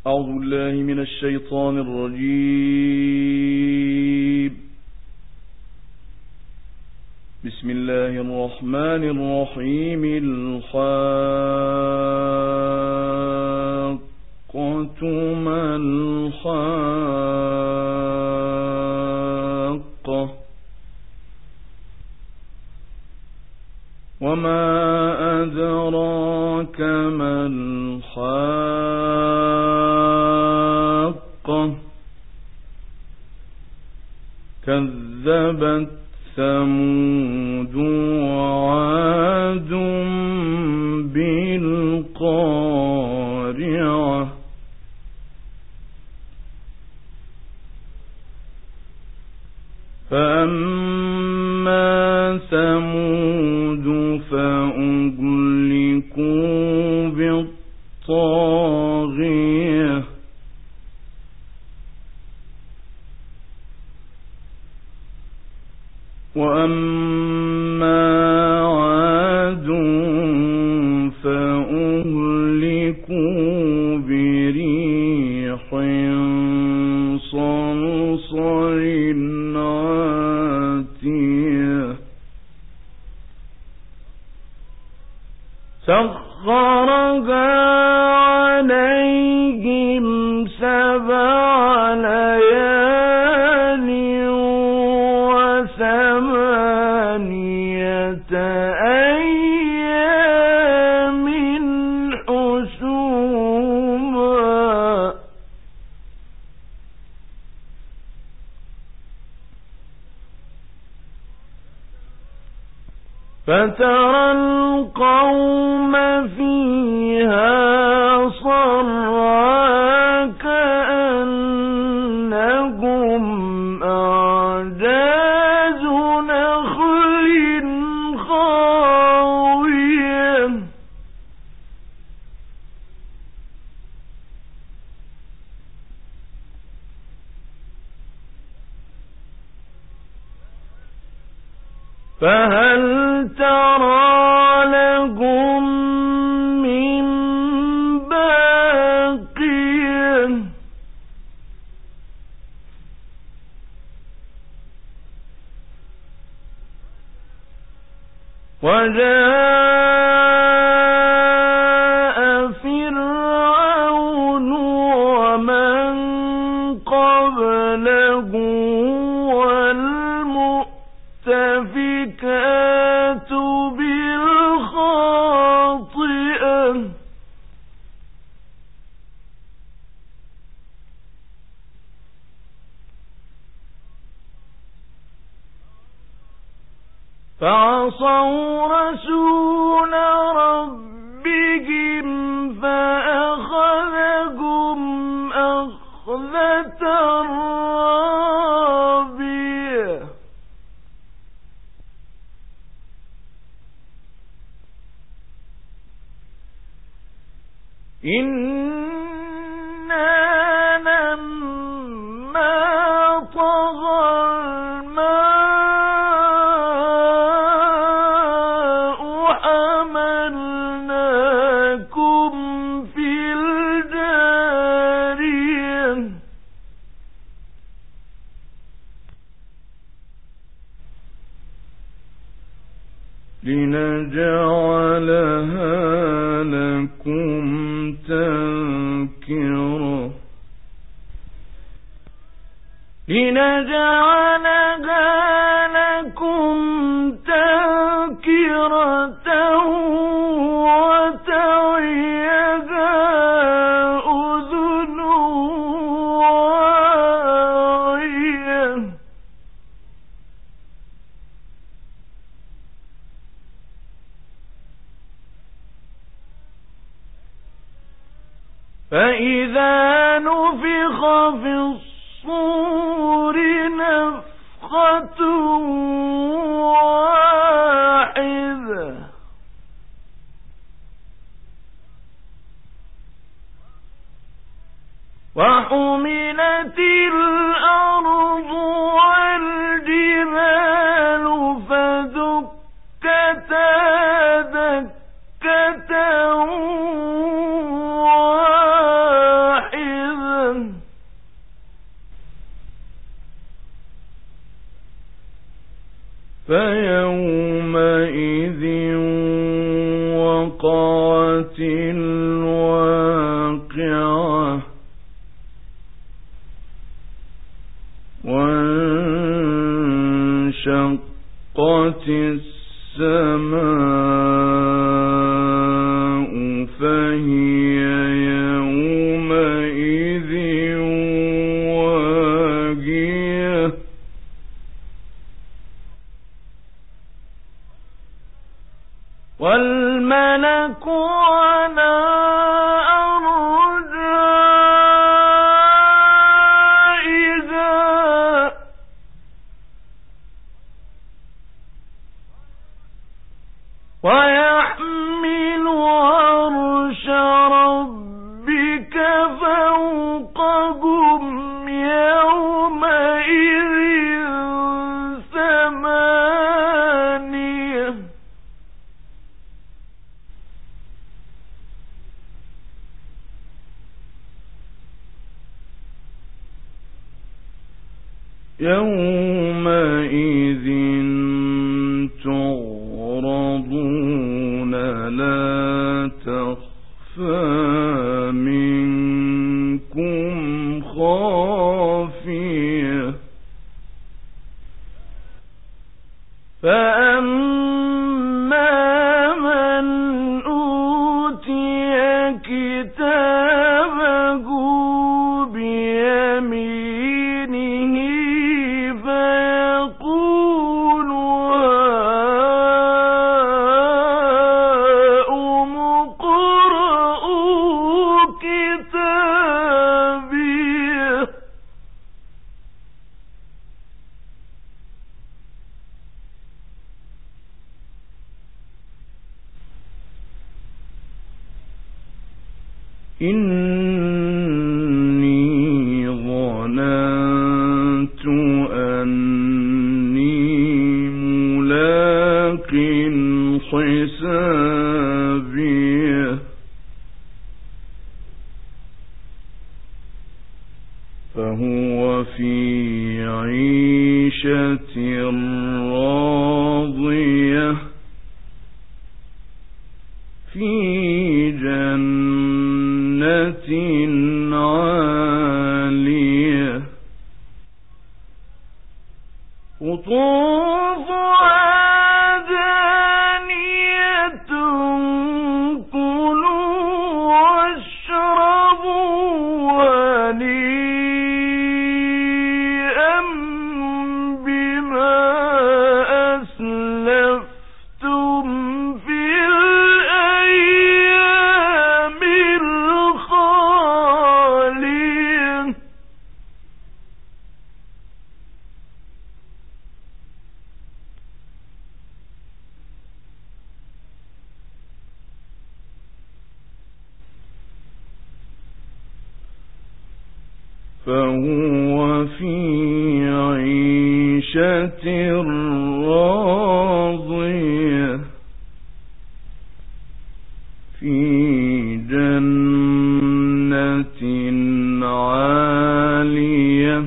أعوذ بالله من الشيطان الرجيم. بسم الله الرحمن الرحيم. الحاقة ما الحاقة وما أدراك ما الحاقة كذبت ثمود وعاد بالقارعة فأما ثمود فأهلكوا بالطاغية وأما عاد فأهلكوا بريح صرصر عاتية سخرها عليهم 7 ليال و8 أيام حسوما فترى القوم فيها صرعى كأنهم أعجاز نخل خاوية فهل ترى لهم من باقية وجاء فرعون ومن قبله والمؤتفكات بالخاطئة فعصوا رسول ربهم فأخذهم أخذة رابية إنا لما طغى الماء حملناكم في الجارية لنجعلها لكم تذكرة وتعيها أذن واعية فإذا نفخ في الصور نفخة واحدة وحملت الأرض والجبال فدكتا دكة واحدة فيومئذ وقعت الواقعة وانشقت السماء فهي يومئذ واهية والملك على أرجائها ويحمل عرش ربك فوقهم يومئذ ثمانية يومئذ تعرضون لا تخفى منكم خافية فأما من أوتي كتابه بيمينه فيقول هاؤم اقرءوا كتابيه إني ظننت أني ملاق حسابيه فهو في عيشة راضية في جنة عالية قطوفها دانية كلوا واشربوا هنيئا بما أسلفتم في الأيام الخالية فهو في عيشة راضية في جنة عالية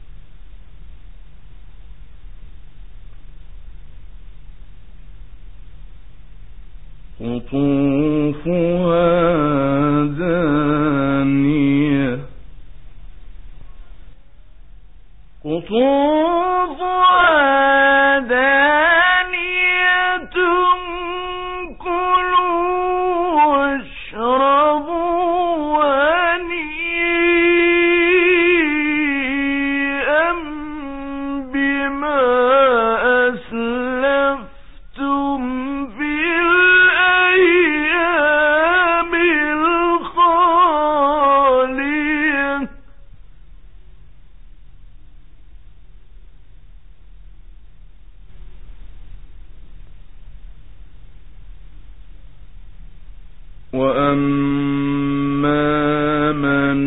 قطوفها دانية قطوفها دانية كلوا واشربوا هنيئا بما أسلفتم في الأيام الخالية وأما من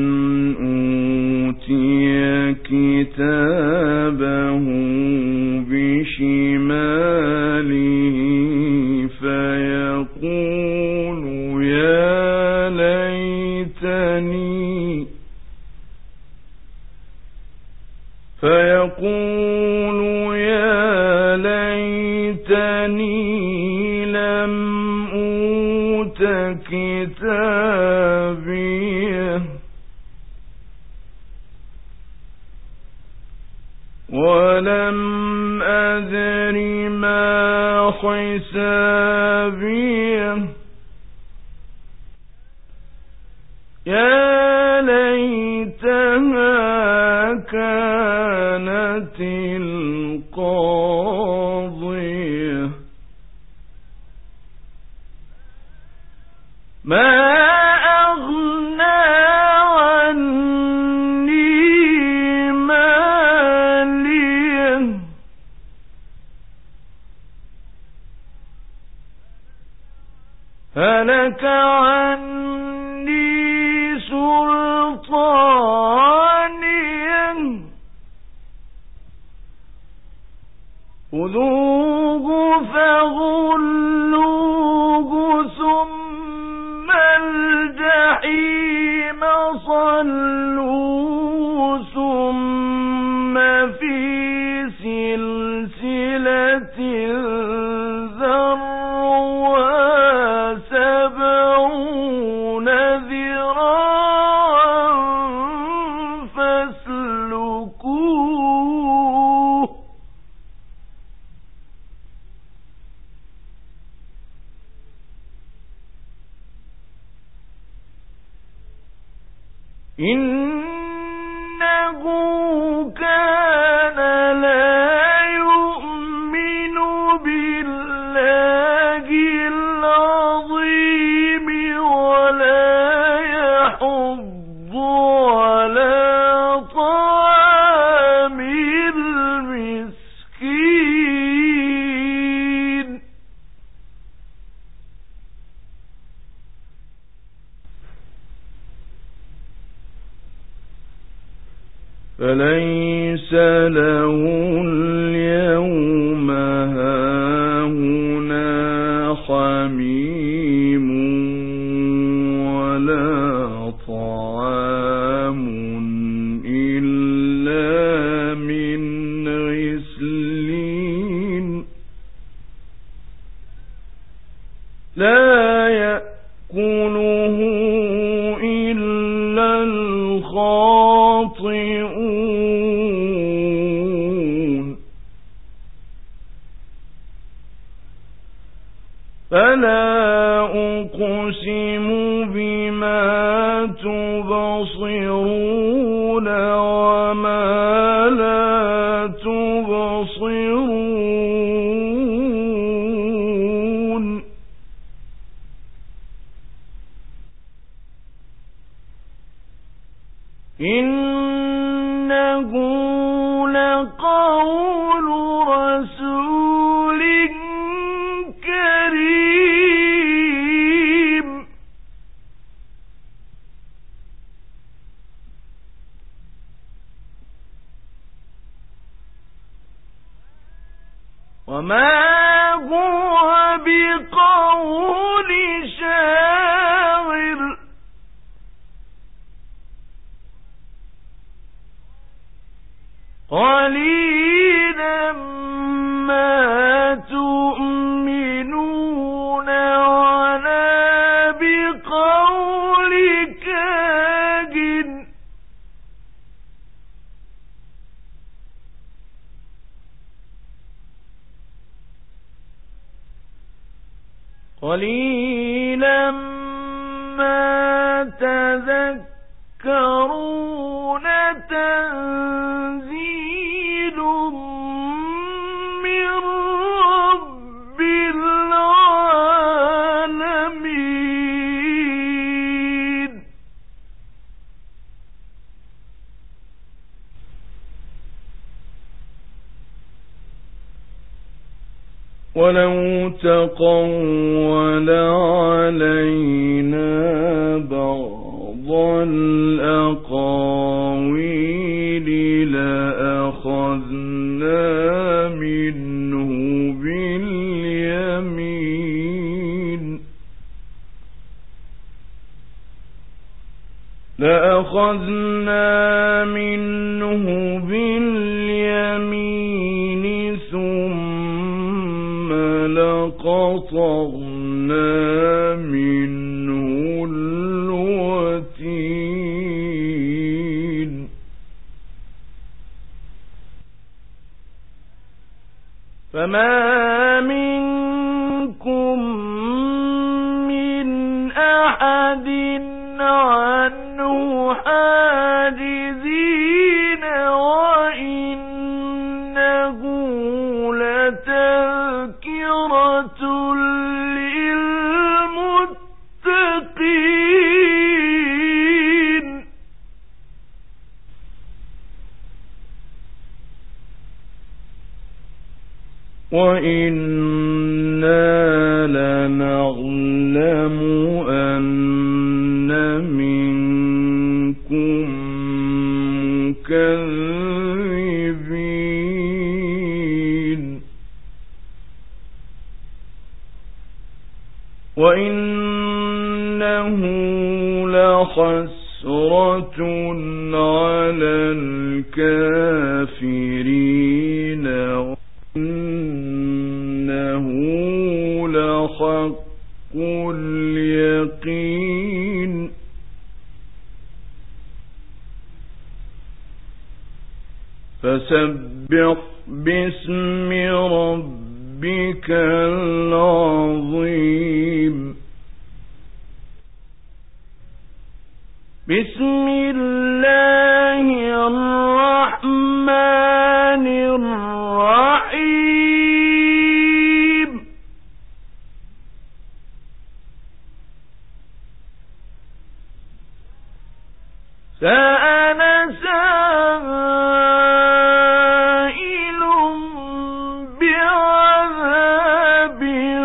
أوتي كتابه بشماله فيقول يا ليتني ليتني لم أوت كتابيه ولم أدر ما حسابيه يا ليتها كانت القاضية ما أغنى عني ماليه هلك عني سلطانيه خذوه فغلوه ثم الجحيم صلوه ثم في سلسلة ذرعها 70 ذراعا فاسلكوه إنه كان لا يؤمن بالله العظيم ولا يحض على طعام المسكين فليس له اليوم هاهنا حميم ولا طعام إلا من غسلين لا يأكله إلا الخاطئون فلا أقسم بما تبصرون وما لا تبصرون إنه لقول رسول كريم وما هو بقول شاعر قليلا ما تؤمنون ولا بقول كاهن قليلا ما تذكرون تنزيل من رب العالمين ولو تقول علينا بعض الأقاويل لأخذنا منه باليمين ثم قطرنا منه الوتين فما منكم من أحد عنه حاجزين وإنه لتذكرة للمتقين وإنا لنعلم أن منكم مكذبين وإنه لحسرة على الكافرين وإنه لحق اليقين فسبح باسم ربك العظيم بسم الله الرحمن الرحيم سأل سائل بعذاب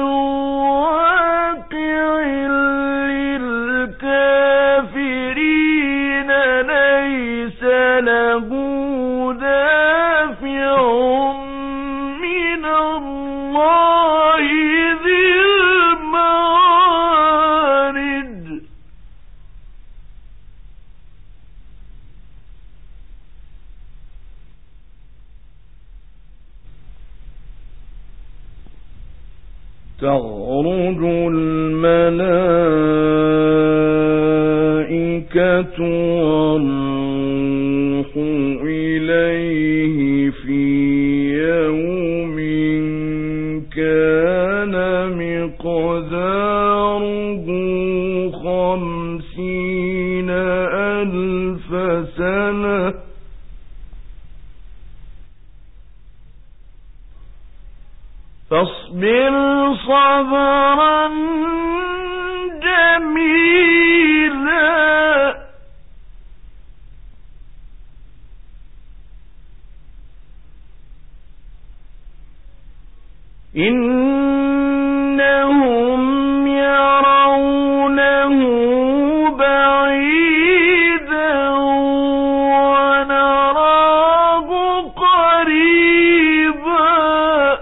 واقع للكافرين ليس له دافع من الله ذي المعارج تعرج الملائكة والروح إليه في يوم كان مقداره 50,000 سنة فاصبر صبرا جميلا إنهم يرونه بعيدا ونراه قريبا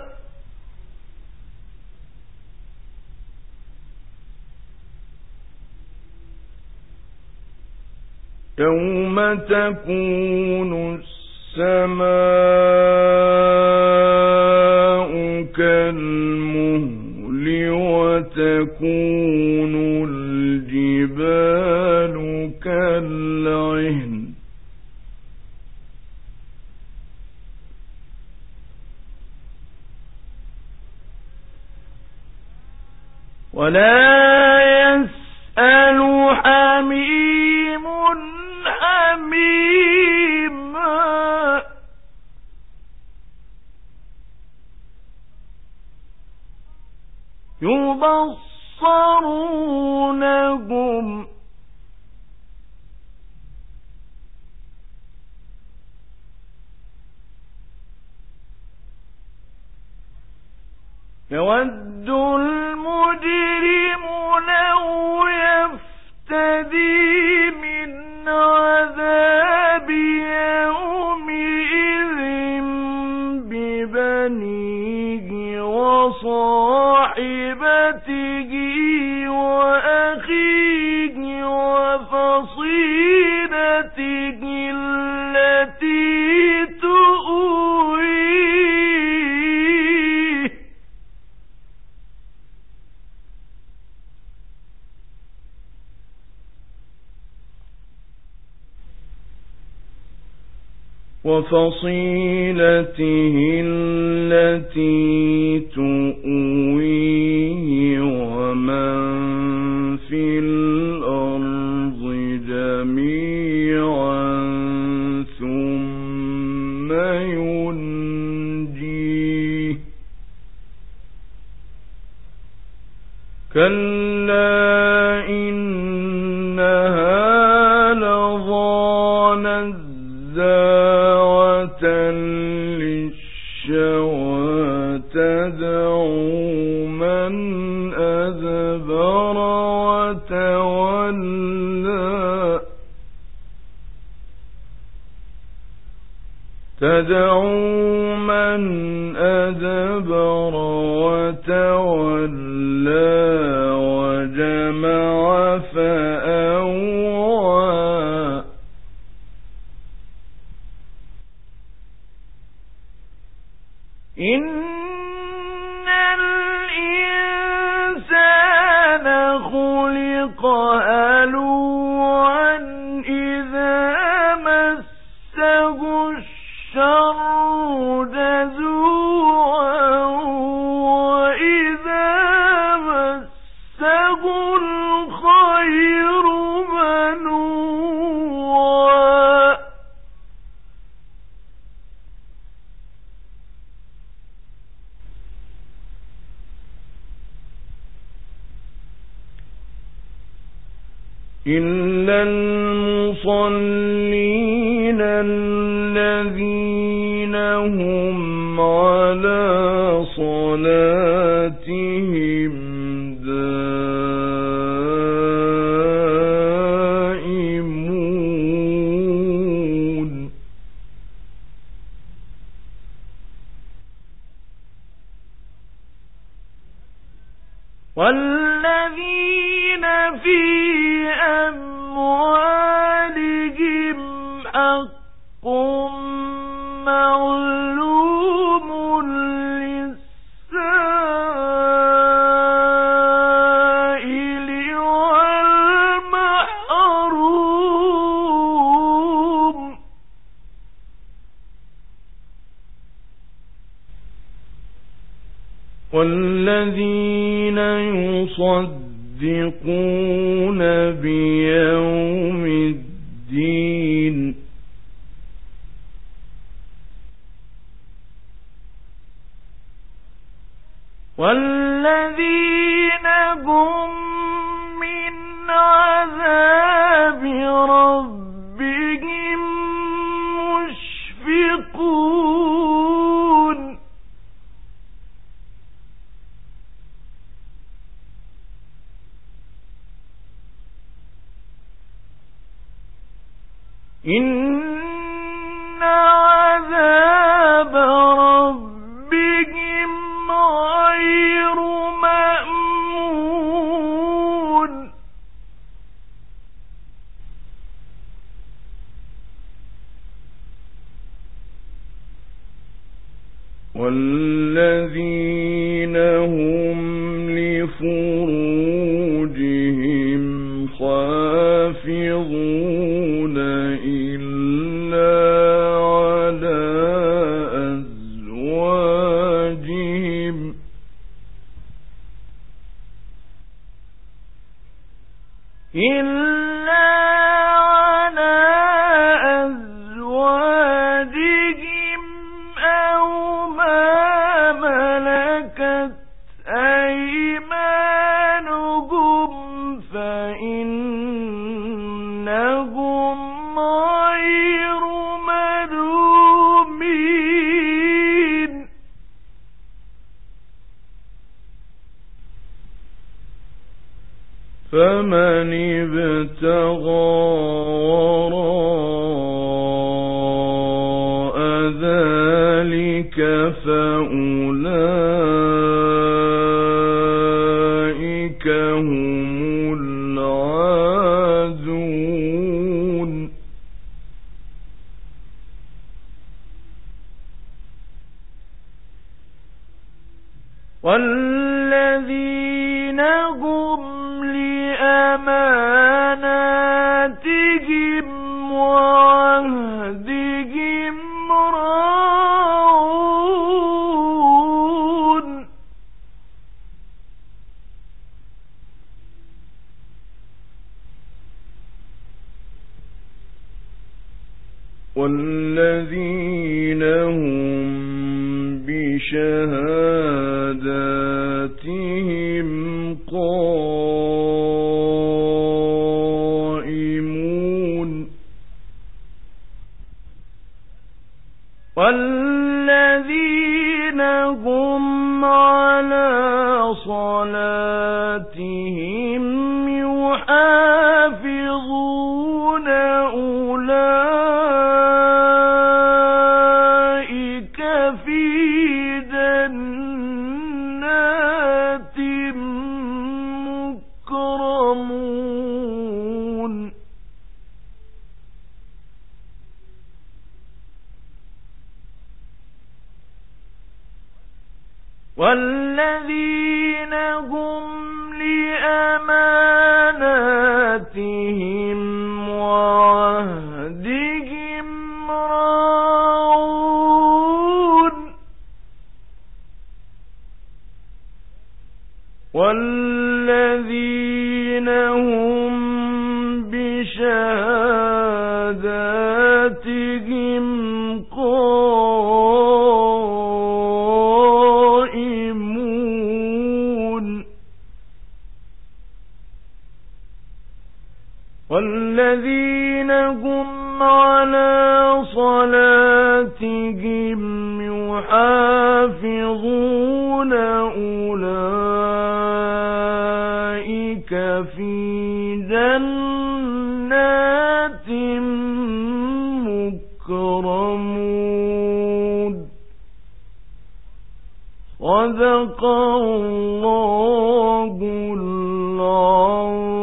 يوم تكون السماء كالمهل وتكون الجبال كالعهن ولا يسأل حميم حميما يبصرونهم يود المجرم لو يفتدي من عذاب يومئذ ببنيه وصاحبته وأخيه وفصيلته التي تؤويه وفصيلته التي تؤويه ومن في الأرض جميعا ثم ينجيه كلا إنها لظى نزاعة للشوى تدعو من أدبر وتولى وجمع فأوعى إن الإنسان خلق هلوعا إذا مسه الشر جزوعا وإذا مسه الخير منوعا إلا المصلين الذين هم على صلاتهم دائمون والذين في أموالهم حق معلوم للسائل والمحروم والذين يصدقون بيوم الدين والذين هم من عذاب ربهم مشفقون إن عذاب ربهم غير مأمون والذين هم لفروجهم حافظون إلا على أزواجهم أو ما ملكت أيمانهم فإنهم غير ملومين فمن ابتغى وراء ذلك فأولئك هم العادون والذين هم لأماناتهم وعهدهم والذين هم بشهاداتهم قائمون والذين هم على صلاتهم يحافظون أولئك في جنات مكرمون والذين هم لأماناتهم وعهدهم راعون والذين هم بشهاداتهم قائمون والذين هم على صلاتهم يحافظون أولئك في جنات مكرمون صدق الله العظيم.